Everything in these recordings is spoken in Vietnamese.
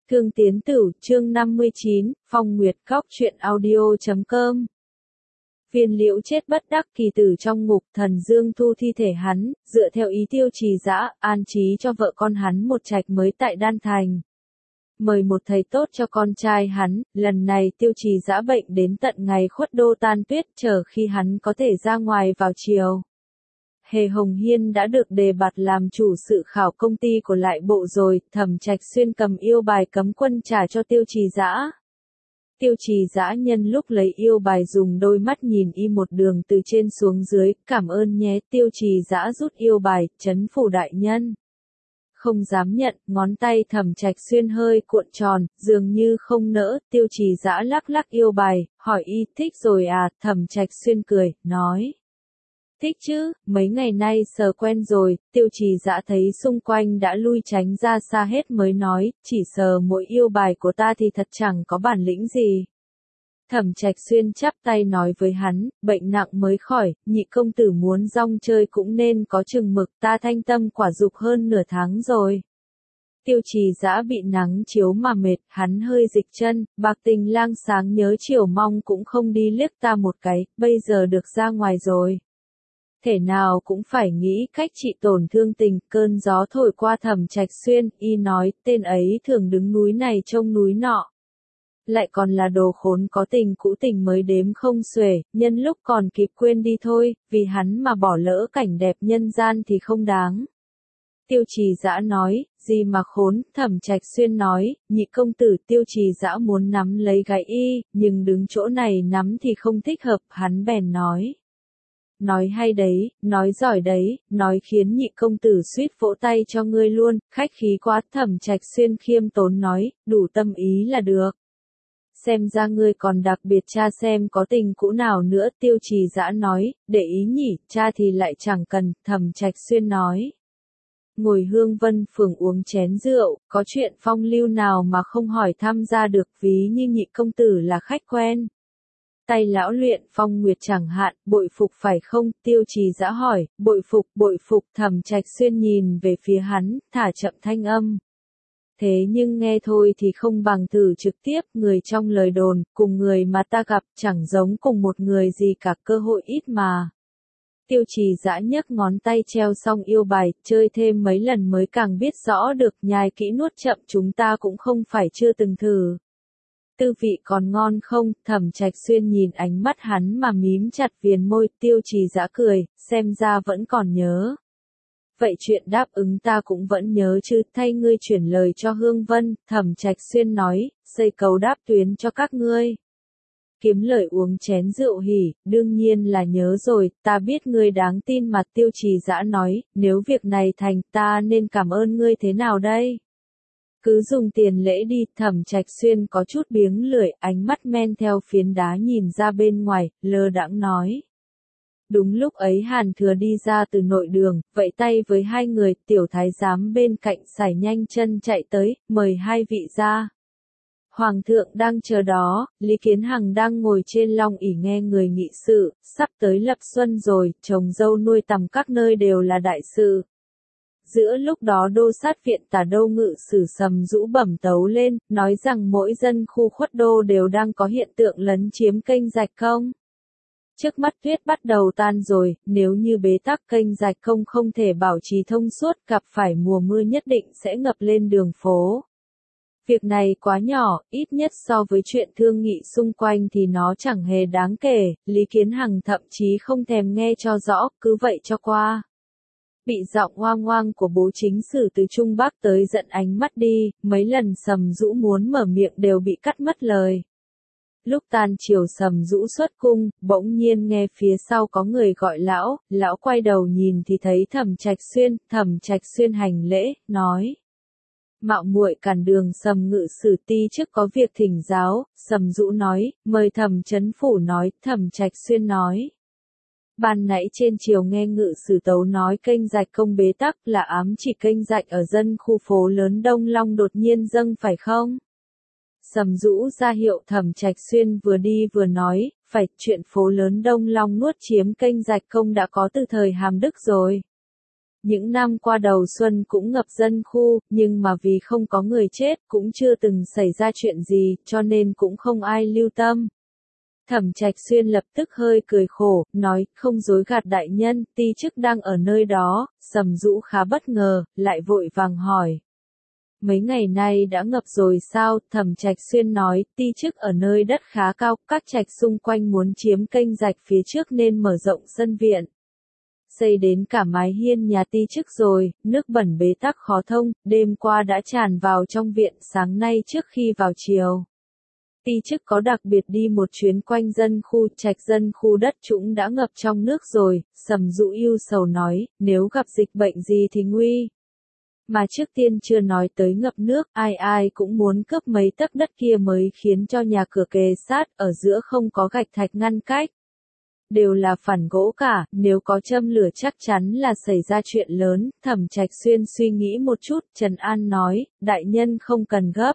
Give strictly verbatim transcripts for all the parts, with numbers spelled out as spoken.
Thương Tiến Tử, chương năm mươi chín, Phong Nguyệt Cóc truyện audio chấm com. Viên Liễu chết bất đắc kỳ tử trong ngục, Thần Dương thu thi thể hắn, dựa theo ý Tiêu Trì Dã, an trí cho vợ con hắn một trạch mới tại Đan Thành. Mời một thầy tốt cho con trai hắn, lần này Tiêu Trì Dã bệnh đến tận ngày khuất đô tan tuyết, chờ khi hắn có thể ra ngoài vào chiều. Hề Hồng Hiên đã được đề bạt làm chủ sự khảo công ty của lại bộ rồi, Thẩm Trạch Xuyên cầm yêu bài cấm quân trả cho Tiêu Trì Dã. Tiêu Trì Dã nhân lúc lấy yêu bài dùng đôi mắt nhìn y một đường từ trên xuống dưới, cảm ơn nhé. Tiêu Trì Dã rút yêu bài, trấn phủ đại nhân. Không dám nhận, ngón tay Thẩm Trạch Xuyên hơi cuộn tròn, dường như không nỡ. Tiêu Trì Dã lắc lắc yêu bài, hỏi y thích rồi à, Thẩm Trạch Xuyên cười, nói. Thích chứ, mấy ngày nay sờ quen rồi. Tiêu Trì Dã thấy xung quanh đã lui tránh ra xa hết mới nói, chỉ sờ mỗi yêu bài của ta thì thật chẳng có bản lĩnh gì. Thẩm Trạch Xuyên chắp tay nói với hắn, bệnh nặng mới khỏi, nhị công tử muốn rong chơi cũng nên có chừng mực, ta thanh tâm quả dục hơn nửa tháng rồi. Tiêu Trì Dã bị nắng chiếu mà mệt, hắn hơi dịch chân, Bạc Tình Lang sáng nhớ chiều mong cũng không đi liếc ta một cái, bây giờ được ra ngoài rồi. Thể nào cũng phải nghĩ cách trị tổn thương tình, cơn gió thổi qua Thẩm Trạch Xuyên, y nói, tên ấy thường đứng núi này trông núi nọ. Lại còn là đồ khốn có tình cũ tình mới đếm không xuể, nhân lúc còn kịp quên đi thôi, vì hắn mà bỏ lỡ cảnh đẹp nhân gian thì không đáng. Tiêu Trì Dã nói, gì mà khốn, Thẩm Trạch Xuyên nói, nhị công tử. Tiêu Trì Dã muốn nắm lấy gáy y, nhưng đứng chỗ này nắm thì không thích hợp, hắn bèn nói. Nói hay đấy, nói giỏi đấy, nói khiến nhị công tử suýt vỗ tay cho ngươi luôn, khách khí quá. Thẩm Trạch Xuyên khiêm tốn nói, đủ tâm ý là được. Xem ra ngươi còn đặc biệt tra xem có tình cũ nào nữa. Tiêu Trì Dã nói, để ý nhỉ, cha thì lại chẳng cần. Thẩm Trạch Xuyên nói. Ngồi Hương Vân phường uống chén rượu, có chuyện phong lưu nào mà không hỏi tham gia được, ví như nhị công tử là khách quen. Tay lão luyện Phong Nguyệt chẳng hạn, bội phục phải không? Tiêu Trì Dã hỏi, bội phục, bội phục. Thẩm Trạch Xuyên nhìn về phía hắn, thả chậm thanh âm. Thế nhưng nghe thôi thì không bằng thử trực tiếp, người trong lời đồn, cùng người mà ta gặp, chẳng giống cùng một người gì cả, cơ hội ít mà. Tiêu Trì Dã nhấc ngón tay treo xong yêu bài, chơi thêm mấy lần mới càng biết rõ được, nhai kỹ nuốt chậm, chúng ta cũng không phải chưa từng thử. Tư vị còn ngon không? Thẩm Trạch Xuyên nhìn ánh mắt hắn mà mím chặt viền môi. Tiêu Trì Dã cười, xem ra vẫn còn nhớ. Vậy chuyện đáp ứng ta cũng vẫn nhớ chứ, thay ngươi chuyển lời cho Hương Vân. Thẩm Trạch Xuyên nói, xây cầu đáp tuyến cho các ngươi. Kiếm lời uống chén rượu hỉ, đương nhiên là nhớ rồi, ta biết ngươi đáng tin mà. Tiêu Trì Dã nói, nếu việc này thành, ta nên cảm ơn ngươi thế nào đây? Cứ dùng tiền lễ đi. Thẩm Trạch Xuyên có chút biếng lười, ánh mắt men theo phiến đá nhìn ra bên ngoài, lơ đãng nói. Đúng lúc ấy Hàn Thừa đi ra từ nội đường, vẫy tay với hai người, tiểu thái giám bên cạnh sải nhanh chân chạy tới, mời hai vị ra. Hoàng thượng đang chờ đó, Lý Kiến Hằng đang ngồi trên long ỷ nghe người nghị sự, sắp tới lập xuân rồi, trồng dâu nuôi tằm các nơi đều là đại sự. Giữa lúc đó đô sát viện Tả Đô ngự sử Sầm Dũ bẩm tấu lên, nói rằng mỗi dân khu khuất đô đều đang có hiện tượng lấn chiếm kênh rạch không. Trước mắt tuyết bắt đầu tan rồi, nếu như bế tắc kênh rạch không không thể bảo trì thông suốt, gặp phải mùa mưa nhất định sẽ ngập lên đường phố. Việc này quá nhỏ, ít nhất so với chuyện thương nghị xung quanh thì nó chẳng hề đáng kể. Lý Kiến Hằng thậm chí không thèm nghe cho rõ, cứ vậy cho qua. Bị giọng hoang hoang của bố chính sử từ Trung Bắc tới giận ánh mắt đi, mấy lần Sầm Dũ muốn mở miệng đều bị cắt mất lời. Lúc tan chiều Sầm Dũ xuất cung, bỗng nhiên nghe phía sau có người gọi lão, lão quay đầu nhìn thì thấy Thẩm Trạch Xuyên. Thẩm Trạch Xuyên hành lễ, nói. Mạo muội cản đường. Sầm ngự sử ti trước có việc thỉnh giáo. Sầm Dũ nói, mời Thẩm trấn phủ nói. Thẩm Trạch Xuyên nói. Ban nãy trên chiều nghe ngự sử tấu nói kênh rạch công bế tắc, là ám chỉ kênh rạch ở dân khu phố lớn Đông Long đột nhiên dâng phải không? Sầm Dũ ra hiệu. Thẩm Trạch Xuyên vừa đi vừa nói, phải, chuyện phố lớn Đông Long nuốt chiếm kênh rạch công đã có từ thời Hàm Đức rồi. Những năm qua đầu xuân cũng ngập dân khu, nhưng mà vì không có người chết, cũng chưa từng xảy ra chuyện gì, cho nên cũng không ai lưu tâm. Thẩm Trạch Xuyên lập tức hơi cười khổ, nói, không dối gạt đại nhân, ti chức đang ở nơi đó. Sầm Dũ khá bất ngờ, lại vội vàng hỏi. Mấy ngày nay đã ngập rồi sao? Thẩm Trạch Xuyên nói, ti chức ở nơi đất khá cao, các trạch xung quanh muốn chiếm kênh rạch phía trước nên mở rộng sân viện. Xây đến cả mái hiên nhà ti chức rồi, nước bẩn bế tắc khó thông, đêm qua đã tràn vào trong viện, sáng nay trước khi vào chiều. Ti chức có đặc biệt đi một chuyến quanh dân khu, trạch dân khu đất trũng đã ngập trong nước rồi. Sầm Dũ ưu sầu nói, nếu gặp dịch bệnh gì thì nguy. Mà trước tiên chưa nói tới ngập nước, ai ai cũng muốn cướp mấy tấc đất kia mới khiến cho nhà cửa kề sát, ở giữa không có gạch thạch ngăn cách. Đều là phản gỗ cả, nếu có châm lửa chắc chắn là xảy ra chuyện lớn. Thẩm Trạch Xuyên suy nghĩ một chút, trấn an nói, đại nhân không cần gấp.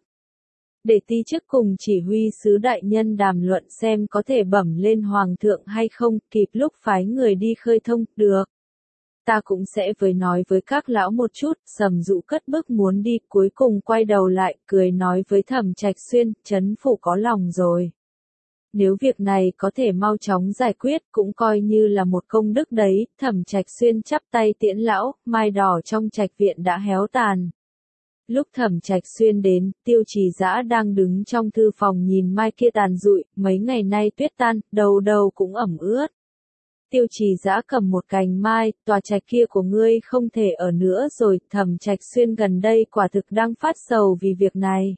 Để ti chức cùng chỉ huy sứ đại nhân đàm luận xem có thể bẩm lên hoàng thượng hay không, kịp lúc phái người đi khơi thông, được. Ta cũng sẽ với nói với các lão một chút. Sầm Dũ cất bước muốn đi, cuối cùng quay đầu lại, cười nói với Thẩm Trạch Xuyên, trấn phủ có lòng rồi. Nếu việc này có thể mau chóng giải quyết, cũng coi như là một công đức đấy. Thẩm Trạch Xuyên chắp tay tiễn lão, mai đỏ trong trạch viện đã héo tàn. Lúc Thẩm Trạch Xuyên đến, Tiêu Trì Dã đang đứng trong thư phòng nhìn mai kia tàn rụi, mấy ngày nay tuyết tan, đầu đầu cũng ẩm ướt. Tiêu Trì Dã cầm một cành mai, tòa trạch kia của ngươi không thể ở nữa rồi. Thẩm Trạch Xuyên gần đây quả thực đang phát sầu vì việc này.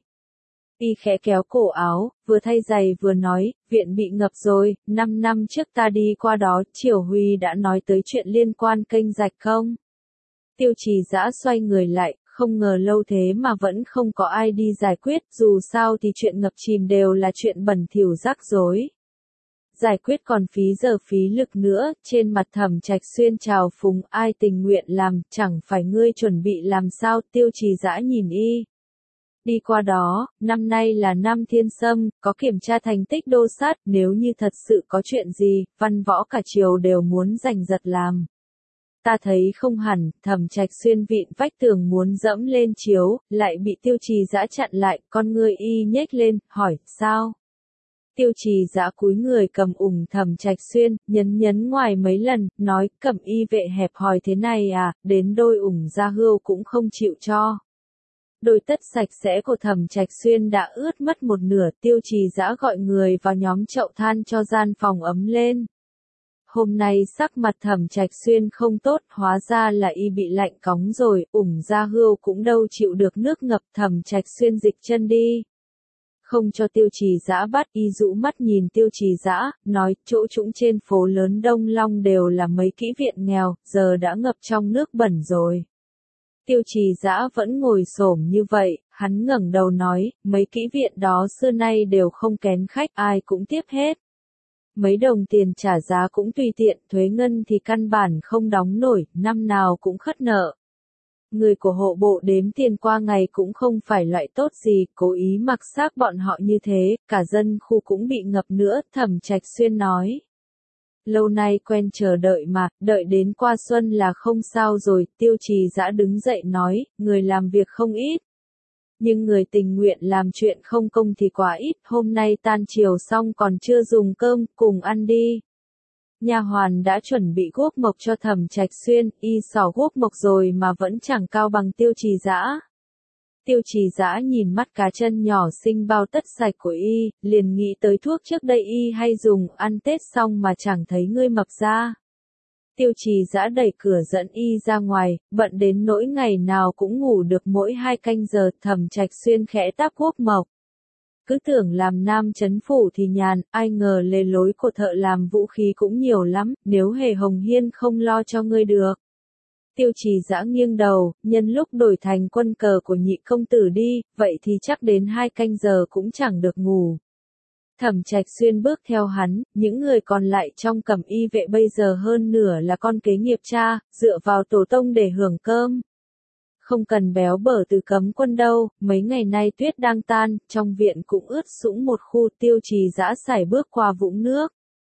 Y khẽ kéo cổ áo, vừa thay giày vừa nói, viện bị ngập rồi, năm năm trước ta đi qua đó, Triều Huy đã nói tới chuyện liên quan kênh rạch không? Tiêu Trì Dã xoay người lại, không ngờ lâu thế mà vẫn không có ai đi giải quyết, dù sao thì chuyện ngập chìm đều là chuyện bẩn thỉu rắc rối. Giải quyết còn phí giờ phí lực nữa. Trên mặt Thẩm Trạch Xuyên trào phúng, ai tình nguyện làm, chẳng phải ngươi chuẩn bị làm sao? Tiêu Trì Dã nhìn y. Đi qua đó, năm nay là năm Thiên Sâm, có kiểm tra thành tích đô sát, nếu như thật sự có chuyện gì, văn võ cả triều đều muốn giành giật làm. Ta thấy không hẳn. Thẩm Trạch Xuyên vịn vách tường muốn dẫm lên chiếu, lại bị Tiêu Trì Dã chặn lại, con ngươi y nhếch lên, hỏi, sao? Tiêu Trì Dã cúi người cầm ủng Thẩm Trạch Xuyên, nhấn nhấn ngoài mấy lần, nói, Cẩm y vệ hẹp hòi thế này à, đến đôi ủng da hươu cũng không chịu cho. Đôi tất sạch sẽ của Thẩm Trạch Xuyên đã ướt mất một nửa. Tiêu Trì Dã gọi người vào nhóm chậu than cho gian phòng ấm lên. Hôm nay sắc mặt Thẩm Trạch Xuyên không tốt, hóa ra là y bị lạnh cóng rồi, ủng da hươu cũng đâu chịu được nước ngập. Thẩm Trạch Xuyên dịch chân đi. Không cho Tiêu Trì Dã bắt, y rũ mắt nhìn Tiêu Trì Dã, nói, chỗ trũng trên phố lớn Đông Long đều là mấy kỹ viện nghèo, giờ đã ngập trong nước bẩn rồi. Tiêu Trì Dã vẫn ngồi xổm như vậy, hắn ngẩng đầu nói, mấy kỹ viện đó xưa nay đều không kén khách, ai cũng tiếp hết. Mấy đồng tiền trả giá cũng tùy tiện, thuế ngân thì căn bản không đóng nổi, năm nào cũng khất nợ. Người của hộ bộ đếm tiền qua ngày cũng không phải loại tốt gì, cố ý mặc xác bọn họ như thế, cả dân khu cũng bị ngập nữa. Thẩm Trạch Xuyên nói. Lâu nay quen chờ đợi mà, đợi đến qua xuân là không sao rồi. Tiêu Trì Dã đứng dậy nói, người làm việc không ít. Nhưng người tình nguyện làm chuyện không công thì quá ít, hôm nay tan chiều xong còn chưa dùng cơm, cùng ăn đi. Nha hoàn đã chuẩn bị guốc mộc cho Thẩm Trạch Xuyên, y xỏ guốc mộc rồi mà vẫn chẳng cao bằng Tiêu Trì Dã. Tiêu Trì Dã nhìn mắt cá chân nhỏ xinh bao tất sạch của y, liền nghĩ tới thuốc trước đây y hay dùng, ăn Tết xong mà chẳng thấy ngươi mập ra. Tiêu Trì Dã đẩy cửa dẫn y ra ngoài, bận đến nỗi ngày nào cũng ngủ được mỗi hai canh giờ. Thẩm Trạch Xuyên khẽ táp guốc mộc. Cứ tưởng làm nam chấn phủ thì nhàn, ai ngờ lề lối của thợ làm vũ khí cũng nhiều lắm, nếu Hề Hồng Hiên không lo cho ngươi được. Tiêu Trì Dã nghiêng đầu, nhân lúc đổi thành quân cờ của nhị công tử đi, vậy thì chắc đến hai canh giờ cũng chẳng được ngủ. Thẩm Trạch Xuyên bước theo hắn, những người còn lại trong Cẩm y vệ bây giờ hơn nửa là con kế nghiệp cha, dựa vào tổ tông để hưởng cơm. Không cần béo bở từ cấm quân đâu, mấy ngày nay tuyết đang tan, trong viện cũng ướt sũng một khu. Tiêu Trì Dã sải bước qua vũng nước.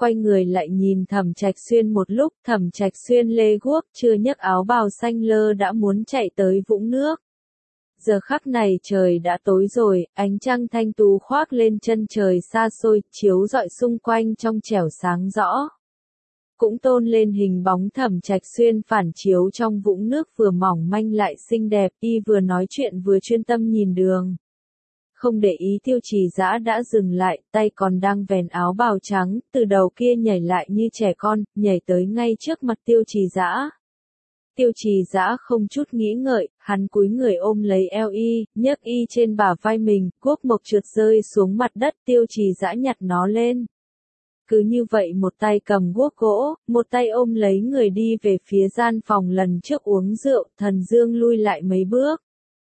quay người lại nhìn Thẩm Trạch Xuyên một lúc, Thẩm Trạch Xuyên lê guốc, chưa nhấc áo bào xanh lơ đã muốn chạy tới vũng nước. Giờ khắc này trời đã tối rồi, ánh trăng thanh tú khoác lên chân trời xa xôi, chiếu rọi xung quanh trong trẻo sáng rõ. Cũng tôn lên hình bóng Thẩm Trạch Xuyên phản chiếu trong vũng nước vừa mỏng manh lại xinh đẹp, y vừa nói chuyện vừa chuyên tâm nhìn đường. Không để ý Tiêu Trì Dã đã dừng lại, tay còn đang vén áo bào trắng, từ đầu kia nhảy lại như trẻ con, nhảy tới ngay trước mặt Tiêu Trì Dã. Tiêu Trì Dã không chút nghĩ ngợi, hắn cúi người ôm lấy eo y, nhấc y trên bả vai mình, cuốc mộc trượt rơi xuống mặt đất, Tiêu Trì Dã nhặt nó lên. Cứ như vậy một tay cầm guốc gỗ, một tay ôm lấy người đi về phía gian phòng lần trước uống rượu, Thần Dương lui lại mấy bước.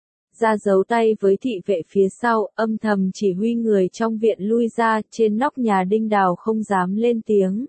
Ra giấu tay với thị vệ phía sau, âm thầm chỉ huy người trong viện lui ra, trên nóc nhà Đinh Đào không dám lên tiếng.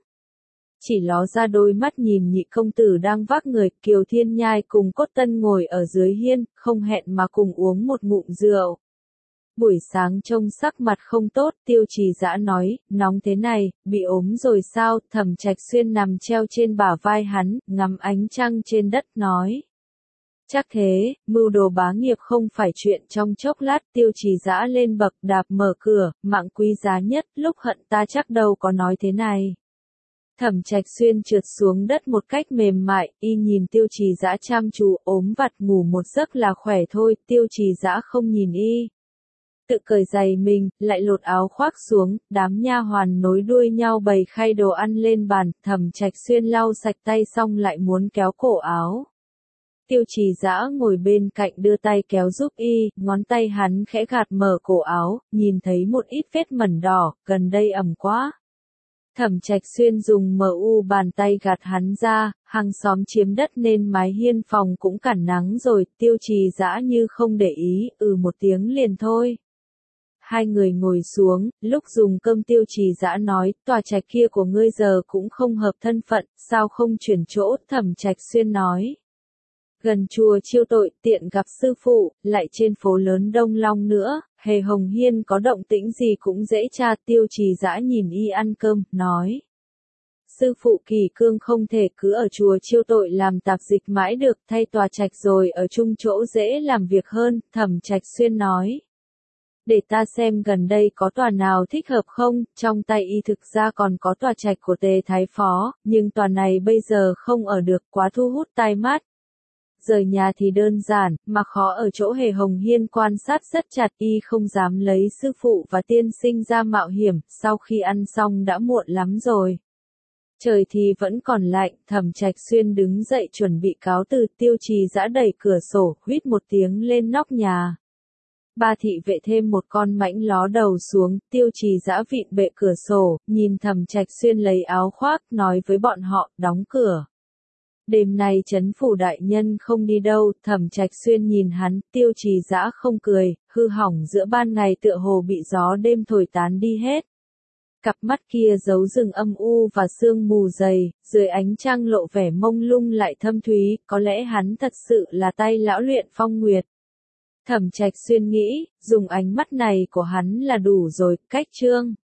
Chỉ ló ra đôi mắt nhìn nhị công tử đang vác người, Kiều Thiên Nhai cùng Cốt Tân ngồi ở dưới hiên, không hẹn mà cùng uống một ngụm rượu. Buổi sáng trông sắc mặt không tốt, Tiêu Trì Dã nói, nóng thế này, bị ốm rồi sao, Thẩm Trạch Xuyên nằm treo trên bả vai hắn, ngắm ánh trăng trên đất nói. Chắc thế, mưu đồ bá nghiệp không phải chuyện trong chốc lát, Tiêu Trì Dã lên bậc đạp mở cửa, mạng quý giá nhất, lúc hận ta chắc đâu có nói thế này. Thẩm Trạch Xuyên trượt xuống đất một cách mềm mại, y nhìn Tiêu Trì Dã chăm chú, ốm vặt ngủ một giấc là khỏe thôi, Tiêu Trì Dã không nhìn y. Tự cởi giày mình, lại lột áo khoác xuống, đám nha hoàn nối đuôi nhau bày khay đồ ăn lên bàn, Thẩm Trạch Xuyên lau sạch tay xong lại muốn kéo cổ áo. Tiêu Trì Dã ngồi bên cạnh đưa tay kéo giúp y, ngón tay hắn khẽ gạt mở cổ áo, nhìn thấy một ít vết mẩn đỏ, gần đây ẩm quá. Thẩm Trạch Xuyên dùng mờ u bàn tay gạt hắn ra, hàng xóm chiếm đất nên mái hiên phòng cũng cản nắng rồi, Tiêu Trì Dã như không để ý, ừ một tiếng liền thôi. Hai người ngồi xuống, lúc dùng cơm Tiêu Trì Dã nói, tòa trạch kia của ngươi giờ cũng không hợp thân phận, sao không chuyển chỗ, Thẩm Trạch Xuyên nói. Gần chùa Chiêu Tội, tiện gặp sư phụ, lại trên phố lớn Đông Long nữa, Hề Hồng Hiên có động tĩnh gì cũng dễ tra, Tiêu Trì Dã nhìn y ăn cơm, nói. Sư phụ Kỳ Cương không thể cứ ở chùa Chiêu Tội làm tạp dịch mãi được, thay tòa trạch rồi ở chung chỗ dễ làm việc hơn, Thẩm Trạch Xuyên nói. Để ta xem gần đây có tòa nào thích hợp không, trong tay y thực ra còn có tòa trạch của Tề Thái Phó, nhưng tòa này bây giờ không ở được, quá thu hút tai mắt. Rời nhà thì đơn giản, mà khó ở chỗ Hề Hồng Hiên quan sát rất chặt, y không dám lấy sư phụ và tiên sinh ra mạo hiểm, sau khi ăn xong đã muộn lắm rồi. Trời thì vẫn còn lạnh, Thẩm Trạch Xuyên đứng dậy chuẩn bị cáo từ, Tiêu Trì Dã đẩy cửa sổ, huýt một tiếng lên nóc nhà. Ba thị vệ thêm một con mãnh ló đầu xuống, Tiêu Trì Dã vịn bệ cửa sổ, nhìn Thẩm Trạch Xuyên lấy áo khoác, nói với bọn họ, đóng cửa. Đêm nay trấn phủ đại nhân không đi đâu, Thẩm Trạch Xuyên nhìn hắn, Tiêu Trì Dã không cười, hư hỏng giữa ban ngày tựa hồ bị gió đêm thổi tán đi hết. Cặp mắt kia giấu rừng âm u và sương mù dày, dưới ánh trăng lộ vẻ mông lung lại thâm thúy, có lẽ hắn thật sự là tay lão luyện phong nguyệt. Thẩm Trạch Xuyên nghĩ, dùng ánh mắt này của hắn là đủ rồi, cách chương.